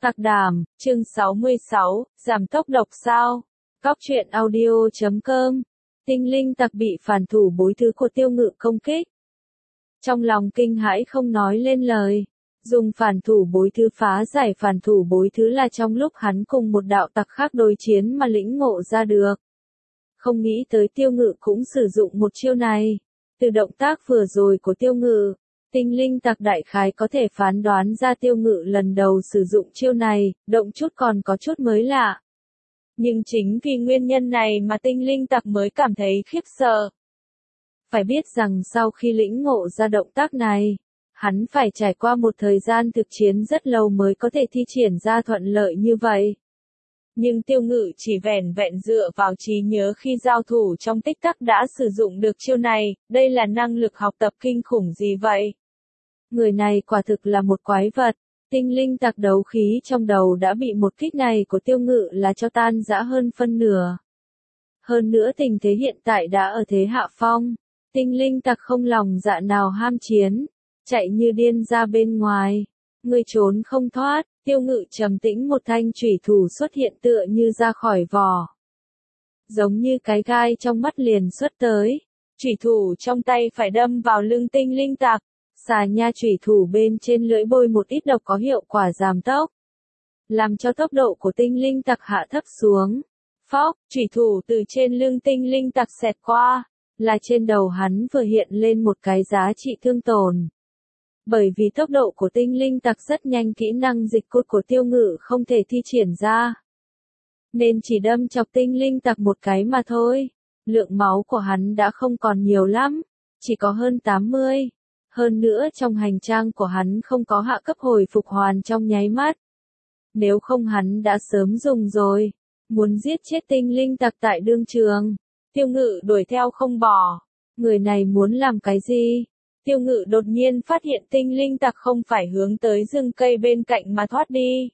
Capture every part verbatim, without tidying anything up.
Tạc Đàm, chương sáu mươi sáu, giảm tốc độc sao? Cóc truyện audio chấm com. Tinh linh tặc bị phản thủ bối thứ của Tiêu Ngự công kích. Trong lòng kinh hãi không nói lên lời. Dùng phản thủ bối thứ phá giải phản thủ bối thứ là trong lúc hắn cùng một đạo tặc khác đối chiến mà lĩnh ngộ ra được. Không nghĩ tới Tiêu Ngự cũng sử dụng một chiêu này. Từ động tác vừa rồi của Tiêu Ngự, tinh linh tặc đại khái có thể phán đoán ra Tiêu Ngự lần đầu sử dụng chiêu này, động chút còn có chút mới lạ. Nhưng chính vì nguyên nhân này mà tinh linh tặc mới cảm thấy khiếp sợ. Phải biết rằng sau khi lĩnh ngộ ra động tác này, hắn phải trải qua một thời gian thực chiến rất lâu mới có thể thi triển ra thuận lợi như vậy. Nhưng Tiêu Ngự chỉ vẻn vẹn dựa vào trí nhớ khi giao thủ trong tích tắc đã sử dụng được chiêu này, đây là năng lực học tập kinh khủng gì vậy? Người này quả thực là một quái vật, tinh linh tặc đấu khí trong đầu đã bị một kích này của Tiêu Ngự là cho tan rã hơn phân nửa. Hơn nữa tình thế hiện tại đã ở thế hạ phong, tinh linh tặc không lòng dạ nào ham chiến, chạy như điên ra bên ngoài, người trốn không thoát. Tiêu Ngự trầm tĩnh một thanh chủy thủ xuất hiện tựa như ra khỏi vỏ. Giống như cái gai trong mắt liền xuất tới. Chủy thủ trong tay phải đâm vào lưng tinh linh tặc. Xà nha chủy thủ bên trên lưỡi bôi một ít độc có hiệu quả giảm tốc. Làm cho tốc độ của tinh linh tặc hạ thấp xuống. Phóc, chủy thủ từ trên lưng tinh linh tặc xẹt qua. Là trên đầu hắn vừa hiện lên một cái giá trị thương tổn. Bởi vì tốc độ của tinh linh tặc rất nhanh, kỹ năng dịch cốt của Tiêu Ngự không thể thi triển ra. Nên chỉ đâm chọc tinh linh tặc một cái mà thôi. Lượng máu của hắn đã không còn nhiều lắm, chỉ có hơn tám mươi. Hơn nữa trong hành trang của hắn không có hạ cấp hồi phục hoàn trong nháy mắt. Nếu không hắn đã sớm dùng rồi. Muốn giết chết tinh linh tặc tại đương trường. Tiêu Ngự đuổi theo không bỏ. Người này muốn làm cái gì? Tiêu Ngự đột nhiên phát hiện tinh linh tặc không phải hướng tới rừng cây bên cạnh mà thoát đi,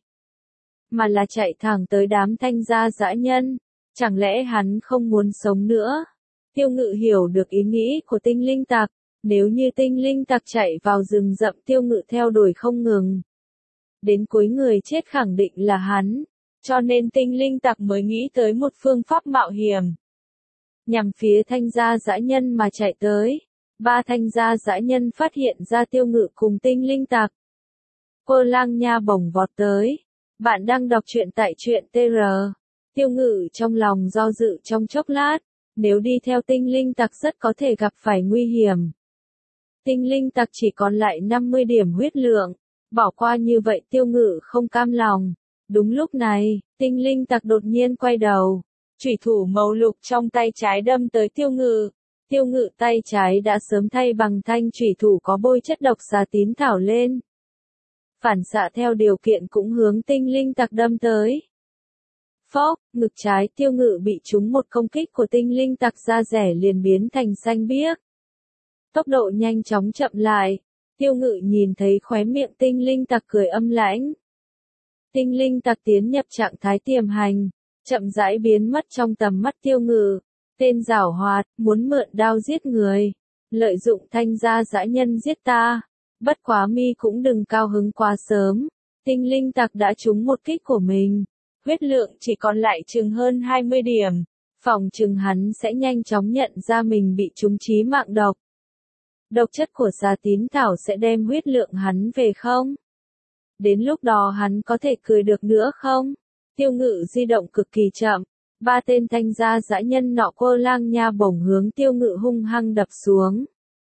mà là chạy thẳng tới đám thanh gia dã nhân. Chẳng lẽ hắn không muốn sống nữa? Tiêu Ngự hiểu được ý nghĩ của tinh linh tặc. Nếu như tinh linh tặc chạy vào rừng rậm, Tiêu Ngự theo đuổi không ngừng. Đến cuối người chết khẳng định là hắn. Cho nên tinh linh tặc mới nghĩ tới một phương pháp mạo hiểm. Nhằm phía thanh gia dã nhân mà chạy tới. Ba thanh gia dã nhân phát hiện ra Tiêu Ngự cùng tinh linh tặc. Cô lang nha bổng vọt tới. Bạn đang đọc truyện tại truyện tê rờ. Tiêu Ngự trong lòng do dự trong chốc lát. Nếu đi theo tinh linh tặc rất có thể gặp phải nguy hiểm. Tinh linh tặc chỉ còn lại năm mươi điểm huyết lượng. Bỏ qua như vậy Tiêu Ngự không cam lòng. Đúng lúc này, tinh linh tặc đột nhiên quay đầu. Chủy thủ màu lục trong tay trái đâm tới Tiêu Ngự. Tiêu Ngự tay trái đã sớm thay bằng thanh chủy thủ có bôi chất độc xà tím thảo lên. Phản xạ theo điều kiện cũng hướng tinh linh tặc đâm tới. Phốc, ngực trái Tiêu Ngự bị trúng một công kích của tinh linh tặc, da rẻ liền biến thành xanh biếc. Tốc độ nhanh chóng chậm lại. Tiêu Ngự nhìn thấy khóe miệng tinh linh tặc cười âm lãnh. Tinh linh tặc tiến nhập trạng thái tiềm hành, chậm rãi biến mất trong tầm mắt Tiêu Ngự. Tên giảo hoạt, muốn mượn đao giết người. Lợi dụng thanh gia dã nhân giết ta. Bất quá mi cũng đừng cao hứng quá sớm. Tinh linh tặc đã trúng một kích của mình. Huyết lượng chỉ còn lại chừng hơn hai mươi điểm. Phòng chừng hắn sẽ nhanh chóng nhận ra mình bị trúng chí mạng độc. Độc chất của xà tím thảo sẽ đem huyết lượng hắn về không? Đến lúc đó hắn có thể cười được nữa không? Tiêu Ngự di động cực kỳ chậm. Ba tên thanh gia dã nhân nọ cô lang nha bổng hướng Tiêu Ngự hung hăng đập xuống.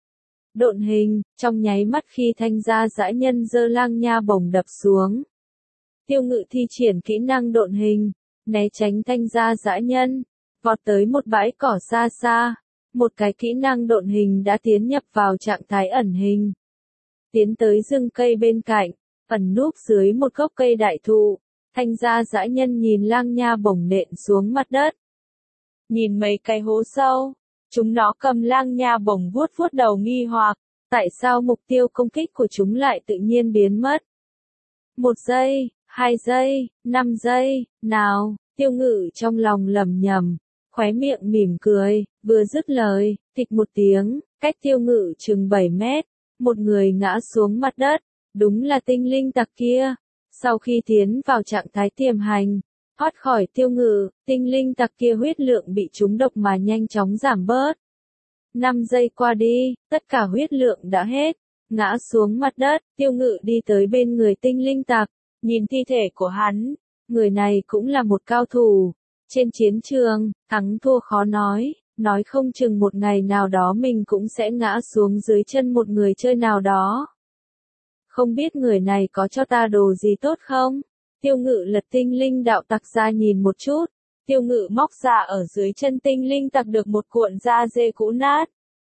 Độn hình, trong nháy mắt khi thanh gia dã nhân giơ lang nha bổng đập xuống. Tiêu Ngự thi triển kỹ năng độn hình, né tránh thanh gia dã nhân, vọt tới một bãi cỏ xa xa. Một cái kỹ năng độn hình đã tiến nhập vào trạng thái ẩn hình. Tiến tới rừng cây bên cạnh, ẩn núp dưới một gốc cây đại thụ. Thanh gia dã nhân nhìn lang nha bổng nện xuống mặt đất. Nhìn mấy cái hố sâu, chúng nó cầm lang nha bổng vuốt vuốt đầu nghi hoặc, tại sao mục tiêu công kích của chúng lại tự nhiên biến mất? Một giây, hai giây, năm giây, nào, Tiêu Ngự trong lòng lẩm nhẩm, khóe miệng mỉm cười, vừa dứt lời, thịch một tiếng, cách Tiêu Ngự chừng bảy mét, một người ngã xuống mặt đất, đúng là tinh linh tặc kia. Sau khi tiến vào trạng thái tiềm hành, thoát khỏi tiêu ngự, tinh linh tặc kia huyết lượng bị trúng độc mà nhanh chóng giảm bớt. năm giây qua đi, tất cả huyết lượng đã hết, ngã xuống mặt đất, tiêu ngự đi tới bên người tinh linh tặc, nhìn thi thể của hắn, người này cũng là một cao thủ. Trên chiến trường, thắng thua khó nói, nói không chừng một ngày nào đó mình cũng sẽ ngã xuống dưới chân một người chơi nào đó. Không biết người này có cho ta đồ gì tốt không? Tiêu ngự lật tinh linh đạo tặc ra nhìn một chút, tiêu ngự móc ra ở dưới chân tinh linh tặc được một cuộn da dê cũ nát.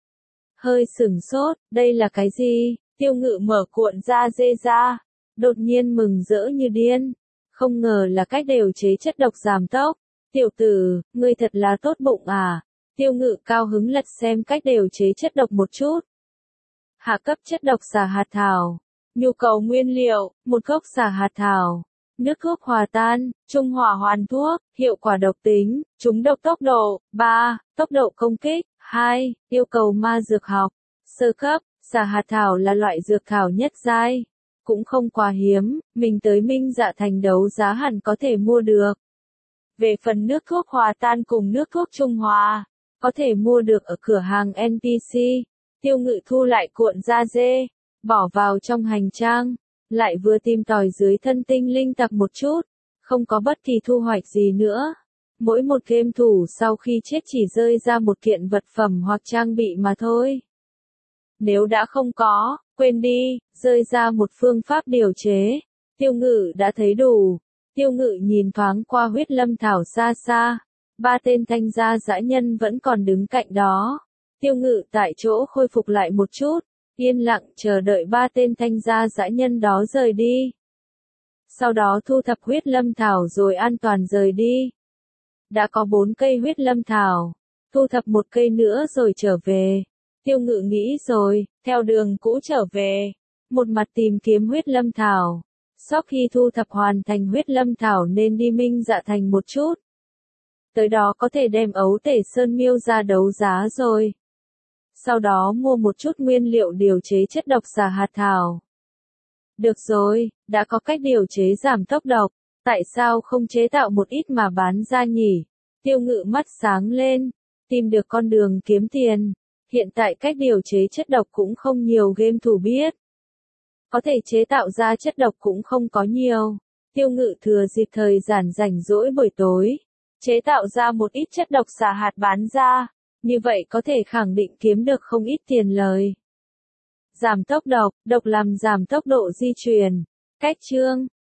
Hơi sửng sốt, đây là cái gì? Tiêu ngự mở cuộn da dê ra, đột nhiên mừng rỡ như điên, không ngờ là cách điều chế chất độc giảm tốc. Tiểu tử, ngươi thật là tốt bụng à? Tiêu ngự cao hứng lật xem cách điều chế chất độc một chút. Hạ cấp chất độc xà hạt thảo. Nhu cầu nguyên liệu, một gốc xà hạt thảo. Nước thuốc hòa tan, trung hòa hoàn thuốc, hiệu quả độc tính, trúng độc tốc độ, ba, tốc độ công kích, hai, yêu cầu ma dược học. Sơ cấp, xà hạt thảo là loại dược thảo nhất giai. Cũng không quá hiếm, mình tới Minh Dạ Thành đấu giá hẳn có thể mua được. Về phần nước thuốc hòa tan cùng nước thuốc trung hòa, có thể mua được ở cửa hàng en pê xê. Tiêu ngự thu lại cuộn da dê, bỏ vào trong hành trang, lại vừa tìm tòi dưới thân tinh linh tặc một chút, không có bất kỳ thu hoạch gì nữa. Mỗi một game thủ sau khi chết chỉ rơi ra một kiện vật phẩm hoặc trang bị mà thôi. Nếu đã không có, quên đi, rơi ra một phương pháp điều chế. Tiêu ngự đã thấy đủ. Tiêu ngự nhìn thoáng qua huyết lâm thảo xa xa. Ba tên thanh gia dã nhân vẫn còn đứng cạnh đó. Tiêu ngự tại chỗ khôi phục lại một chút, yên lặng chờ đợi ba tên thanh gia dã nhân đó rời đi. Sau đó thu thập huyết lâm thảo rồi an toàn rời đi. Đã có bốn cây huyết lâm thảo, thu thập một cây nữa rồi trở về. Tiêu ngự nghĩ rồi, theo đường cũ trở về, một mặt tìm kiếm huyết lâm thảo. Sau khi thu thập hoàn thành huyết lâm thảo nên đi Minh Dạ Thành một chút. Tới đó có thể đem ấu tể sơn miêu ra đấu giá rồi. Sau đó mua một chút nguyên liệu điều chế chất độc xà hạt thảo. Được rồi, đã có cách điều chế giảm tốc độc, tại sao không chế tạo một ít mà bán ra nhỉ? Tiêu ngự mắt sáng lên, tìm được con đường kiếm tiền. Hiện tại cách điều chế chất độc cũng không nhiều game thủ biết. Có thể chế tạo ra chất độc cũng không có nhiều. Tiêu ngự thừa dịp thời gian rảnh rỗi buổi tối, chế tạo ra một ít chất độc xà hạt bán ra, như vậy có thể khẳng định kiếm được không ít tiền lời. Giảm tốc độc, độc làm giảm tốc độ di chuyển. Cách chương